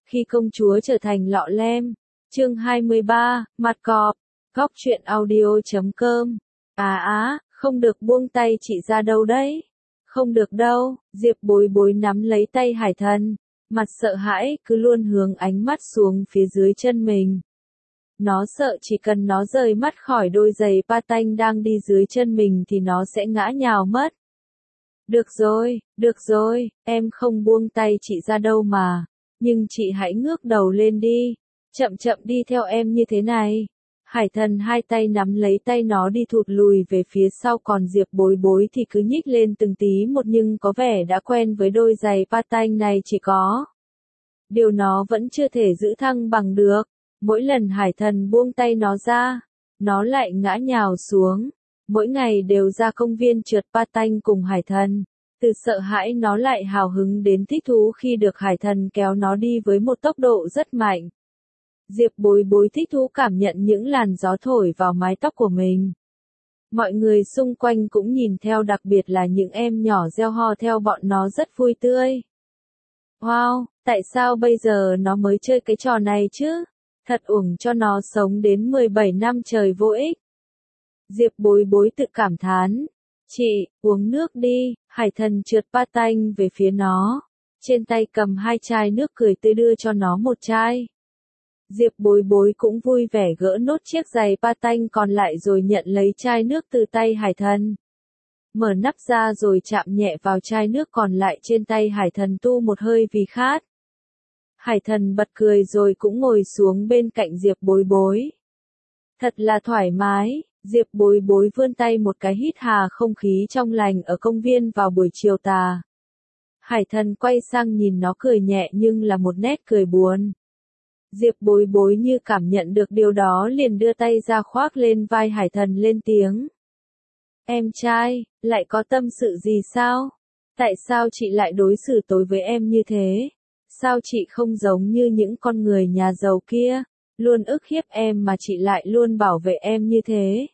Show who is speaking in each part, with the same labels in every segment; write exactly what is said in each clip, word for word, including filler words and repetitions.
Speaker 1: Khi công chúa trở thành lọ lem. Chương hai mươi ba, mặt cọp. Góc truyện audio chấm com. À á, không được buông tay chị ra đâu đấy. Không được đâu, Diệp Bối Bối nắm lấy tay Hải Thần, mặt sợ hãi, cứ luôn hướng ánh mắt xuống phía dưới chân mình. Nó sợ chỉ cần nó rời mắt khỏi đôi giày patanh đang đi dưới chân mình thì nó sẽ ngã nhào mất. Được rồi, được rồi, em không buông tay chị ra đâu mà. Nhưng chị hãy ngước đầu lên đi. Chậm chậm đi theo em như thế này. Hải Thần hai tay nắm lấy tay nó đi thụt lùi về phía sau, còn Diệp Bối Bối thì cứ nhích lên từng tí một, nhưng có vẻ đã quen với đôi giày patanh này. Chỉ có điều nó vẫn chưa thể giữ thăng bằng được. Mỗi lần Hải Thần buông tay nó ra, nó lại ngã nhào xuống. Mỗi ngày đều ra công viên trượt patanh cùng Hải Thần. Từ sợ hãi nó lại hào hứng đến thích thú khi được Hải Thần kéo nó đi với một tốc độ rất mạnh. Diệp Bối Bối thích thú cảm nhận những làn gió thổi vào mái tóc của mình. Mọi người xung quanh cũng nhìn theo, đặc biệt là những em nhỏ reo hò theo bọn nó rất vui tươi. Wow, tại sao bây giờ nó mới chơi cái trò này chứ? Thật uổng cho nó sống đến mười bảy năm trời vô ích. Diệp Bối Bối tự cảm thán. Chị, uống nước đi. Hải Thần trượt patanh về phía nó. Trên tay cầm hai chai nước cười tươi đưa cho nó một chai. Diệp Bối Bối cũng vui vẻ gỡ nốt chiếc giày patanh còn lại rồi nhận lấy chai nước từ tay Hải Thần. Mở nắp ra rồi chạm nhẹ vào chai nước còn lại trên tay Hải Thần, tu một hơi vì khát. Hải Thần bật cười rồi cũng ngồi xuống bên cạnh Diệp Bối Bối. Thật là thoải mái. Diệp Bối Bối vươn tay một cái hít hà không khí trong lành ở công viên vào buổi chiều tà. Hải Thần quay sang nhìn nó cười nhẹ nhưng là một nét cười buồn. Diệp Bối Bối như cảm nhận được điều đó liền đưa tay ra khoác lên vai Hải Thần lên tiếng. Em trai, lại có tâm sự gì sao? Tại sao chị lại đối xử tối với em như thế? Sao chị không giống như những con người nhà giàu kia, luôn ức hiếp em mà chị lại luôn bảo vệ em như thế?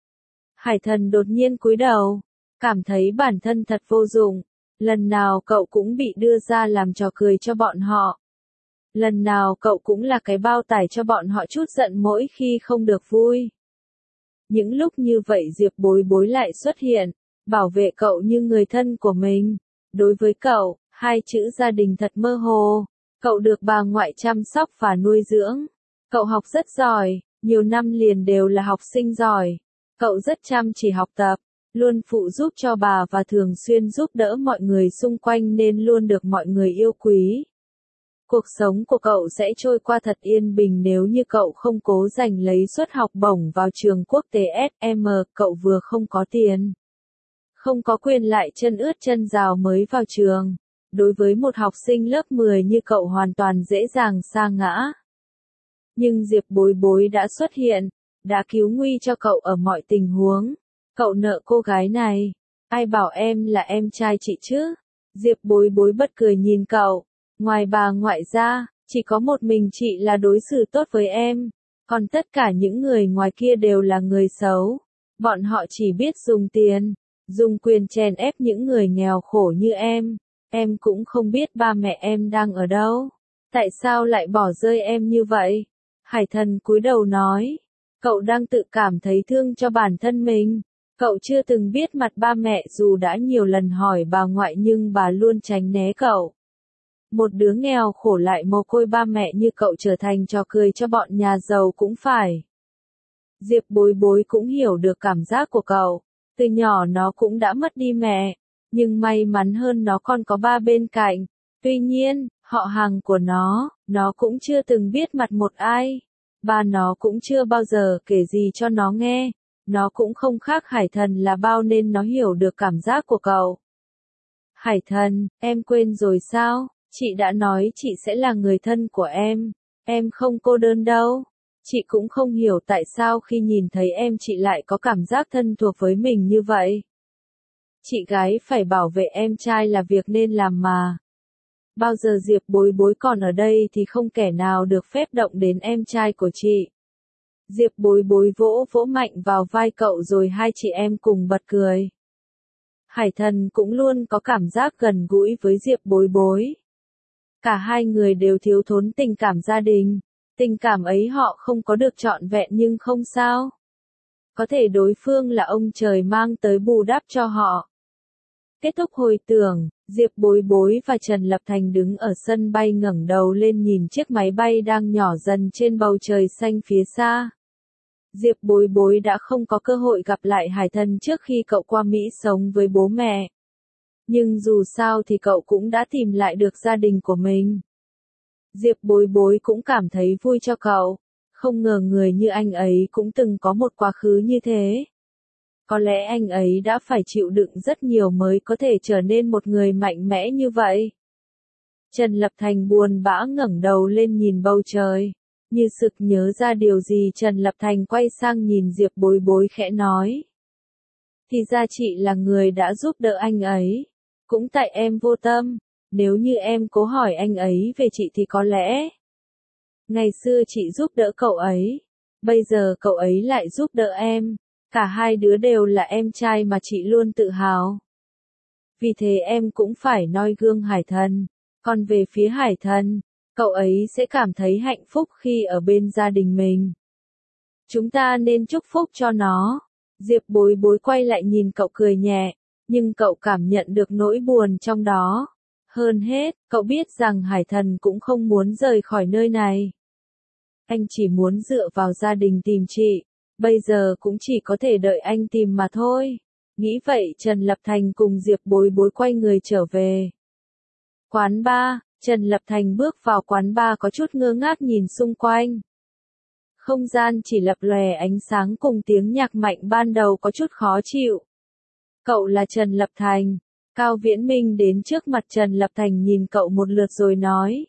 Speaker 1: Hải Thần đột nhiên cúi đầu, cảm thấy bản thân thật vô dụng. Lần nào cậu cũng bị đưa ra làm trò cười cho bọn họ. Lần nào cậu cũng là cái bao tải cho bọn họ chút giận mỗi khi không được vui. Những lúc như vậy Diệp Bối Bối lại xuất hiện, bảo vệ cậu như người thân của mình. Đối với cậu, hai chữ gia đình thật mơ hồ. Cậu được bà ngoại chăm sóc và nuôi dưỡng. Cậu học rất giỏi, nhiều năm liền đều là học sinh giỏi. Cậu rất chăm chỉ học tập, luôn phụ giúp cho bà và thường xuyên giúp đỡ mọi người xung quanh nên luôn được mọi người yêu quý. Cuộc sống của cậu sẽ trôi qua thật yên bình nếu như cậu không cố giành lấy suất học bổng vào trường quốc tế ét em. Cậu vừa không có tiền, không có quyền lại chân ướt chân rào mới vào trường. Đối với một học sinh lớp mười như cậu hoàn toàn dễ dàng sa ngã. Nhưng Diệp Bối Bối đã xuất hiện, đã cứu nguy cho cậu ở mọi tình huống. Cậu nợ cô gái này. Ai bảo em là em trai chị chứ? Diệp Bối Bối bật cười nhìn cậu. Ngoài bà ngoại ra, chỉ có một mình chị là đối xử tốt với em. Còn tất cả những người ngoài kia đều là người xấu. Bọn họ chỉ biết dùng tiền, dùng quyền chèn ép những người nghèo khổ như em. Em cũng không biết ba mẹ em đang ở đâu. Tại sao lại bỏ rơi em như vậy? Hải Thần cúi đầu nói. Cậu đang tự cảm thấy thương cho bản thân mình. Cậu chưa từng biết mặt ba mẹ dù đã nhiều lần hỏi bà ngoại nhưng bà luôn tránh né cậu. Một đứa nghèo khổ lại mồ côi ba mẹ như cậu trở thành trò cười cho bọn nhà giàu cũng phải. Diệp Bối Bối cũng hiểu được cảm giác của cậu. Từ nhỏ nó cũng đã mất đi mẹ. Nhưng may mắn hơn nó còn có ba bên cạnh. Tuy nhiên, họ hàng của nó, nó cũng chưa từng biết mặt một ai. Ba nó cũng chưa bao giờ kể gì cho nó nghe. Nó cũng không khác Hải Thần là bao nên nó hiểu được cảm giác của cậu. Hải Thần, em quên rồi sao? Chị đã nói chị sẽ là người thân của em. Em không cô đơn đâu. Chị cũng không hiểu tại sao khi nhìn thấy em chị lại có cảm giác thân thuộc với mình như vậy. Chị gái phải bảo vệ em trai là việc nên làm mà. Bao giờ Diệp Bối Bối còn ở đây thì không kẻ nào được phép động đến em trai của chị. Diệp Bối Bối vỗ vỗ mạnh vào vai cậu rồi hai chị em cùng bật cười. Hải Thần cũng luôn có cảm giác gần gũi với Diệp Bối Bối. Cả hai người đều thiếu thốn tình cảm gia đình. Tình cảm ấy họ không có được trọn vẹn nhưng không sao. Có thể đối phương là ông trời mang tới bù đắp cho họ. Kết thúc hồi tưởng, Diệp Bối Bối và Trần Lập Thành đứng ở sân bay ngẩng đầu lên nhìn chiếc máy bay đang nhỏ dần trên bầu trời xanh phía xa. Diệp Bối Bối đã không có cơ hội gặp lại Hải Thần trước khi cậu qua Mỹ sống với bố mẹ. Nhưng dù sao thì cậu cũng đã tìm lại được gia đình của mình. Diệp Bối Bối cũng cảm thấy vui cho cậu. Không ngờ người như anh ấy cũng từng có một quá khứ như thế. Có lẽ anh ấy đã phải chịu đựng rất nhiều mới có thể trở nên một người mạnh mẽ như vậy. Trần Lập Thành buồn bã ngẩng đầu lên nhìn bầu trời. Như sực nhớ ra điều gì Trần Lập Thành quay sang nhìn Diệp Bối Bối khẽ nói. Thì ra chị là người đã giúp đỡ anh ấy. Cũng tại em vô tâm. Nếu như em cố hỏi anh ấy về chị thì có lẽ. Ngày xưa chị giúp đỡ cậu ấy. Bây giờ cậu ấy lại giúp đỡ em. Cả hai đứa đều là em trai mà chị luôn tự hào. Vì thế em cũng phải noi gương Hải Thần. Còn về phía Hải Thần, cậu ấy sẽ cảm thấy hạnh phúc khi ở bên gia đình mình. Chúng ta nên chúc phúc cho nó. Diệp Bối Bối quay lại nhìn cậu cười nhẹ, nhưng cậu cảm nhận được nỗi buồn trong đó. Hơn hết, cậu biết rằng Hải Thần cũng không muốn rời khỏi nơi này. Anh chỉ muốn dựa vào gia đình tìm chị. Bây giờ cũng chỉ có thể đợi anh tìm mà thôi. Nghĩ vậy Trần Lập Thành cùng Diệp Bối Bối quay người trở về. Quán bar, Trần Lập Thành bước vào quán bar có chút ngơ ngác nhìn xung quanh. Không gian chỉ lập lòe ánh sáng cùng tiếng nhạc mạnh ban đầu có chút khó chịu. Cậu là Trần Lập Thành. Cao Viễn Minh đến trước mặt Trần Lập Thành nhìn cậu một lượt rồi nói.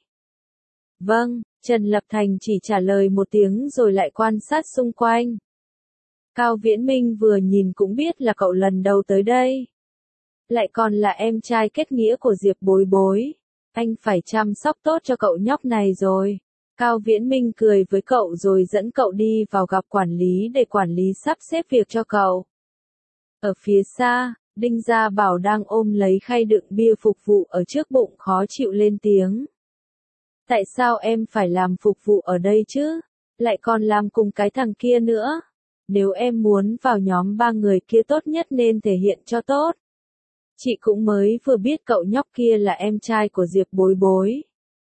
Speaker 1: Vâng, Trần Lập Thành chỉ trả lời một tiếng rồi lại quan sát xung quanh. Cao Viễn Minh vừa nhìn cũng biết là cậu lần đầu tới đây. Lại còn là em trai kết nghĩa của Diệp Bối Bối. Anh phải chăm sóc tốt cho cậu nhóc này rồi. Cao Viễn Minh cười với cậu rồi dẫn cậu đi vào gặp quản lý để quản lý sắp xếp việc cho cậu. Ở phía xa, Đinh Gia Bảo đang ôm lấy khay đựng bia phục vụ ở trước bụng khó chịu lên tiếng. Tại sao em phải làm phục vụ ở đây chứ? Lại còn làm cùng cái thằng kia nữa. Nếu em muốn vào nhóm ba người kia tốt nhất nên thể hiện cho tốt. Chị cũng mới vừa biết cậu nhóc kia là em trai của Diệp Bối Bối.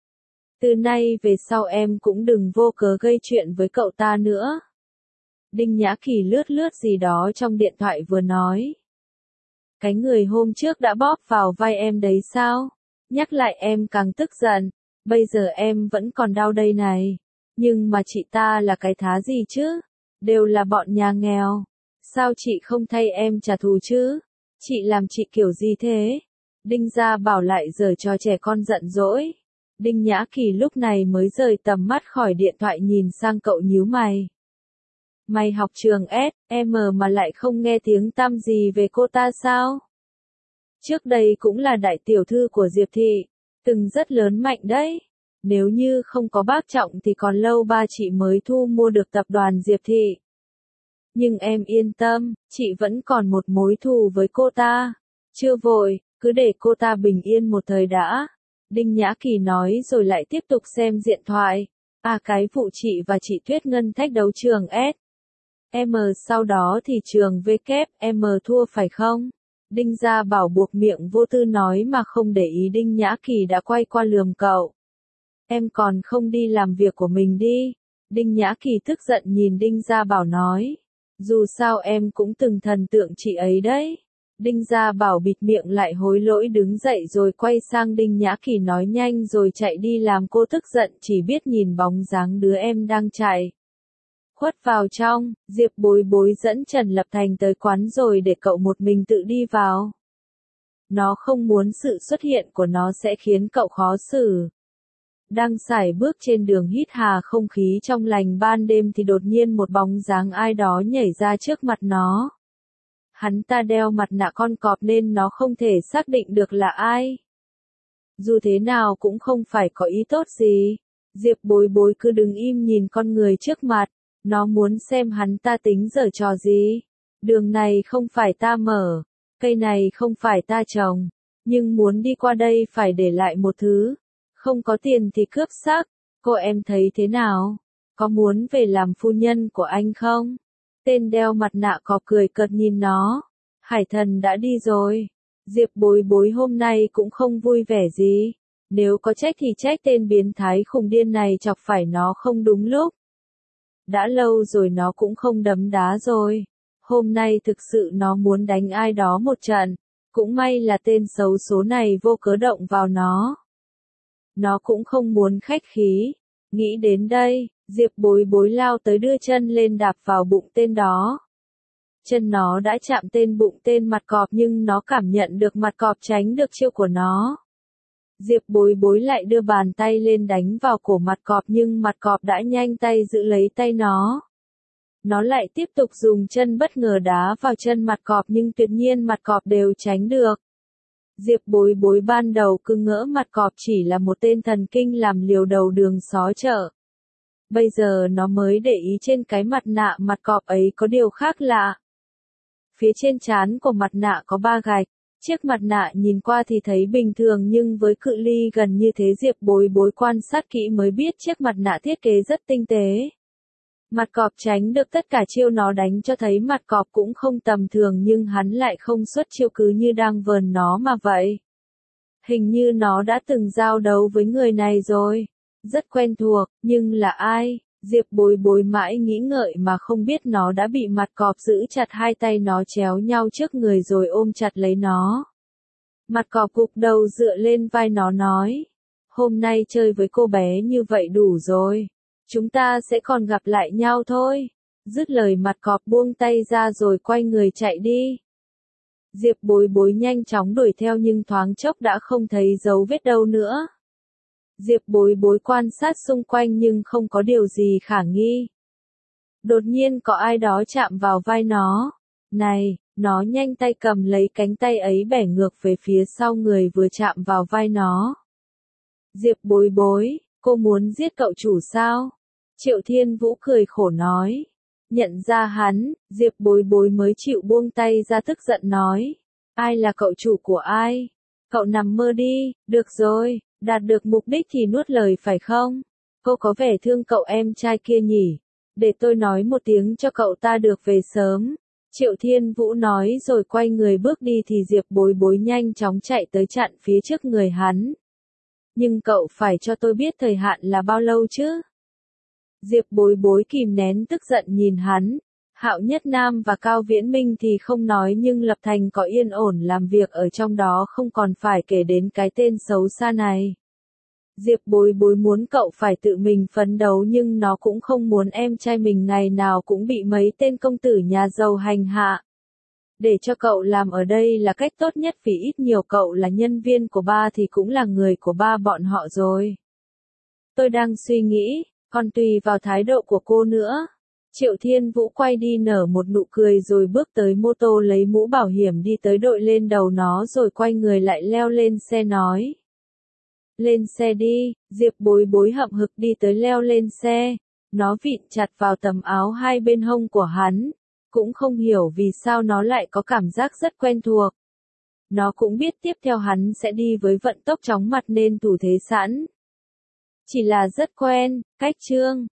Speaker 1: Từ nay về sau em cũng đừng vô cớ gây chuyện với cậu ta nữa. Đinh Nhã Kỳ lướt lướt gì đó trong điện thoại vừa nói. Cái người hôm trước đã bóp vào vai em đấy sao? Nhắc lại em càng tức giận. Bây giờ em vẫn còn đau đây này. Nhưng mà chị ta là cái thá gì chứ? Đều là bọn nhà nghèo. Sao chị không thay em trả thù chứ? Chị làm chị kiểu gì thế? Đinh Gia Bảo lại giở trò trẻ con giận dỗi. Đinh Nhã Kỳ lúc này mới rời tầm mắt khỏi điện thoại nhìn sang cậu nhíu mày. Mày học trường S, em mà lại không nghe tiếng tăm gì về cô ta sao? Trước đây cũng là đại tiểu thư của Diệp Thị, từng rất lớn mạnh đấy. Nếu như không có bác Trọng thì còn lâu ba chị mới thu mua được tập đoàn Diệp Thị. Nhưng em yên tâm, chị vẫn còn một mối thù với cô ta. Chưa vội, cứ để cô ta bình yên một thời đã. Đinh Nhã Kỳ nói rồi lại tiếp tục xem điện thoại. À cái vụ chị và chị Tuyết Ngân thách đấu trường S. M sau đó thì trường W M thua phải không? Đinh Gia Bảo buộc miệng vô tư nói mà không để ý Đinh Nhã Kỳ đã quay qua lườm cậu. Em còn không đi làm việc của mình đi. Đinh Nhã Kỳ tức giận nhìn Đinh Gia Bảo nói. Dù sao em cũng từng thần tượng chị ấy đấy. Đinh Gia Bảo bịt miệng lại hối lỗi đứng dậy rồi quay sang Đinh Nhã Kỳ nói nhanh rồi chạy đi làm cô tức giận chỉ biết nhìn bóng dáng đứa em đang chạy. Khuất vào trong, Diệp Bối Bối dẫn Trần Lập Thành tới quán rồi để cậu một mình tự đi vào. Nó không muốn sự xuất hiện của nó sẽ khiến cậu khó xử. Đang sải bước trên đường hít hà không khí trong lành ban đêm thì đột nhiên một bóng dáng ai đó nhảy ra trước mặt nó. Hắn ta đeo mặt nạ con cọp nên nó không thể xác định được là ai. Dù thế nào cũng không phải có ý tốt gì. Diệp Bối Bối cứ đứng im nhìn con người trước mặt. Nó muốn xem hắn ta tính giở trò gì. Đường này không phải ta mở. Cây này không phải ta trồng. Nhưng muốn đi qua đây phải để lại một thứ. Không có tiền thì cướp sắc, cô em thấy thế nào? Có muốn về làm phu nhân của anh không? Tên đeo mặt nạ cọp cười cợt nhìn nó. Hải Thần đã đi rồi. Diệp Bối Bối hôm nay cũng không vui vẻ gì. Nếu có trách thì trách tên biến thái khùng điên này chọc phải nó không đúng lúc. Đã lâu rồi nó cũng không đấm đá rồi. Hôm nay thực sự nó muốn đánh ai đó một trận. Cũng may là tên xấu số này vô cớ động vào nó. Nó cũng không muốn khách khí. Nghĩ đến đây, Diệp Bối Bối lao tới đưa chân lên đạp vào bụng tên đó. Chân nó đã chạm tên bụng tên mặt cọp nhưng nó cảm nhận được mặt cọp tránh được chiêu của nó. Diệp Bối Bối lại đưa bàn tay lên đánh vào cổ mặt cọp nhưng mặt cọp đã nhanh tay giữ lấy tay nó. Nó lại tiếp tục dùng chân bất ngờ đá vào chân mặt cọp nhưng tuyệt nhiên mặt cọp đều tránh được. Diệp Bối Bối ban đầu cứ ngỡ mặt cọp chỉ là một tên thần kinh làm liều đầu đường xó chợ. Bây giờ nó mới để ý trên cái mặt nạ mặt cọp ấy có điều khác lạ. Phía trên trán của mặt nạ có ba gạch. Chiếc mặt nạ nhìn qua thì thấy bình thường nhưng với cự ly gần như thế Diệp Bối Bối quan sát kỹ mới biết chiếc mặt nạ thiết kế rất tinh tế. Mặt cọp tránh được tất cả chiêu nó đánh cho thấy mặt cọp cũng không tầm thường nhưng hắn lại không xuất chiêu cứ như đang vờn nó mà vậy. Hình như nó đã từng giao đấu với người này rồi. Rất quen thuộc, nhưng là ai? Diệp Bối Bối mãi nghĩ ngợi mà không biết nó đã bị mặt cọp giữ chặt hai tay nó chéo nhau trước người rồi ôm chặt lấy nó. Mặt cọp gục đầu dựa lên vai nó nói. Hôm nay chơi với cô bé như vậy đủ rồi. Chúng ta sẽ còn gặp lại nhau thôi. Dứt lời mặt cọp buông tay ra rồi quay người chạy đi. Diệp Bối Bối nhanh chóng đuổi theo nhưng thoáng chốc đã không thấy dấu vết đâu nữa. Diệp Bối Bối quan sát xung quanh nhưng không có điều gì khả nghi. Đột nhiên có ai đó chạm vào vai nó. Này, nó nhanh tay cầm lấy cánh tay ấy bẻ ngược về phía sau người vừa chạm vào vai nó. Diệp Bối Bối, cô muốn giết cậu chủ sao? Triệu Thiên Vũ cười khổ nói. Nhận ra hắn, Diệp Bối Bối mới chịu buông tay ra tức giận nói. Ai là cậu chủ của ai? Cậu nằm mơ đi, được rồi, đạt được mục đích thì nuốt lời phải không? Cô có vẻ thương cậu em trai kia nhỉ? Để tôi nói một tiếng cho cậu ta được về sớm. Triệu Thiên Vũ nói rồi quay người bước đi thì Diệp Bối Bối nhanh chóng chạy tới chặn phía trước người hắn. Nhưng cậu phải cho tôi biết thời hạn là bao lâu chứ? Diệp Bối Bối kìm nén tức giận nhìn hắn. Hạo Nhất Nam và Cao Viễn Minh thì không nói nhưng Lập Thành có yên ổn làm việc ở trong đó không còn phải kể đến cái tên xấu xa này. Diệp Bối Bối muốn cậu phải tự mình phấn đấu nhưng nó cũng không muốn em trai mình ngày nào cũng bị mấy tên công tử nhà giàu hành hạ. Để cho cậu làm ở đây là cách tốt nhất vì ít nhiều cậu là nhân viên của ba thì cũng là người của ba bọn họ rồi. Tôi đang suy nghĩ, còn tùy vào thái độ của cô nữa. Triệu Thiên Vũ quay đi nở một nụ cười rồi bước tới mô tô lấy mũ bảo hiểm đi tới đội lên đầu nó rồi quay người lại leo lên xe nói. Lên xe đi, Diệp Bối Bối hậm hực đi tới leo lên xe. Nó vịn chặt vào tấm áo hai bên hông của hắn. Cũng không hiểu vì sao nó lại có cảm giác rất quen thuộc. Nó cũng biết tiếp theo hắn sẽ đi với vận tốc chóng mặt nên thủ thế sẵn. Chỉ là rất quen, cách chương.